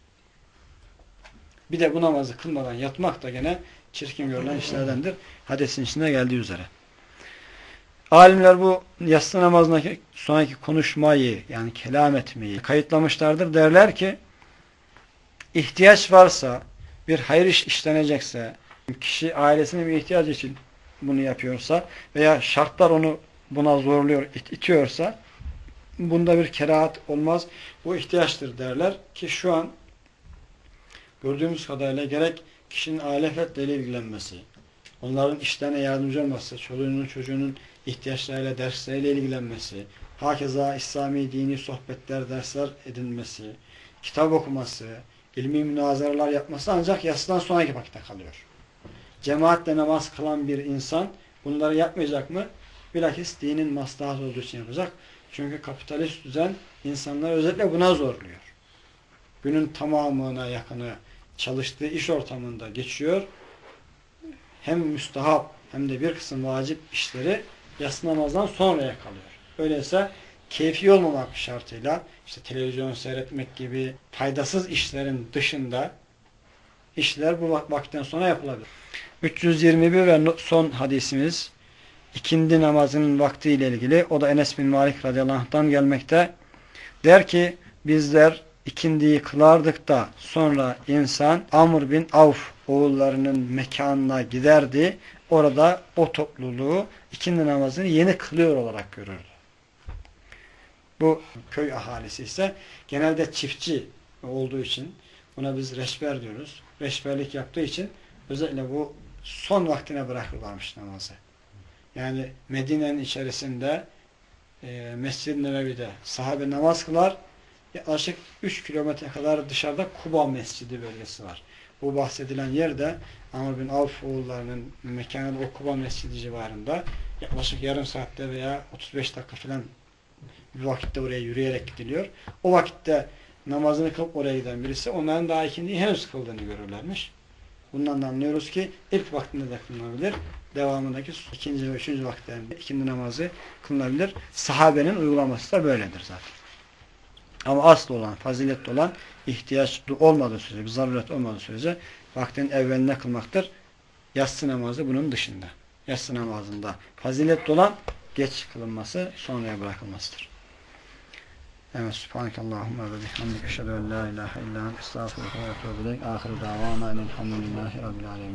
Bir de bu namazı kılmadan yatmak da gene çirkin görülen işlerdendir. Hadisin içinde geldiği üzere. Alimler bu yatsı namazından sonraki konuşmayı, yani kelam etmeyi kayıtlamışlardır. Derler ki ihtiyaç varsa, bir hayır iş işlenecekse, kişi ailesinin bir ihtiyacı için bunu yapıyorsa veya şartlar onu buna zorluyor, it itiyorsa bunda bir kerahat olmaz. Bu ihtiyaçtır derler ki şu an gördüğümüz kadarıyla gerek kişinin aile fertleriyle ilgilenmesi, onların işlerine yardımcı olması, çoluğunun çocuğunun ihtiyaçlarıyla, dersleriyle ilgilenmesi, hakeza İslami dini sohbetler, dersler edinmesi, kitap okuması, ilmi münazaralar yapması ancak yatsıdan sonraki vakitte kalıyor. Cemaatle namaz kılan bir insan bunları yapmayacak mı? Bilakis dinin maslahat olduğu için yapacak. Çünkü kapitalist düzen insanları özellikle buna zorluyor. Günün tamamına yakını çalıştığı iş ortamında geçiyor. Hem müstahap hem de bir kısım vacip işleri yatsı namazdan sonraya kalıyor. Öyleyse keyfi olmamak şartıyla işte televizyon seyretmek gibi faydasız işlerin dışında işler bu vakitten sonra yapılabilir. üç yüz yirmi bir ve son hadisimiz ikindi namazının vaktiyle ilgili. O da Enes bin Malik radıyallahu anh'tan gelmekte. Der ki bizler ikindiyi kılardık da sonra insan Amr bin Avf oğullarının mekanına giderdi. Orada o topluluğu ikindi namazını yeni kılıyor olarak görürdü. Bu köy ahalisi ise genelde çiftçi olduğu için buna biz reşber diyoruz. Reşberlik yaptığı için özellikle bu son vaktine bırakırlarmış namazı. Yani Medine'nin içerisinde e, Mescid-i Nebevi'de sahabe namaz kılar. Yaklaşık üç kilometre kadar dışarıda Kuba Mescidi bölgesi var. Bu bahsedilen yerde Amr bin Avf oğullarının mekanı o Kuba Mescidi civarında yaklaşık yarım saatte veya otuz beş dakika falan bir vakitte oraya yürüyerek gidiliyor. O vakitte namazını kılıp oraya giden birisi onların daha ikindiyi henüz kıldığını görürlermiş. Bundan da anlıyoruz ki ilk vaktinde de kılınabilir. Devamındaki ikinci ve üçüncü vakitlerinde ikindi namazı kılınabilir. Sahabenin uygulaması da böyledir zaten. Ama asıl olan, faziletli olan ihtiyaç olmadığı sürece, bir zaruret olmadığı sürece vaktinin evveline kılmaktır. Yatsı namazı bunun dışında. Yatsı namazında faziletli olan geç kılınması, sonraya bırakılmasıdır. Evet, subhanakallahumma ve bihamdik eşhedü en la ilahe illa ente estağfiruke ve etûbü ileyk. Ahir davana elhamdülillahi rabbil alemin.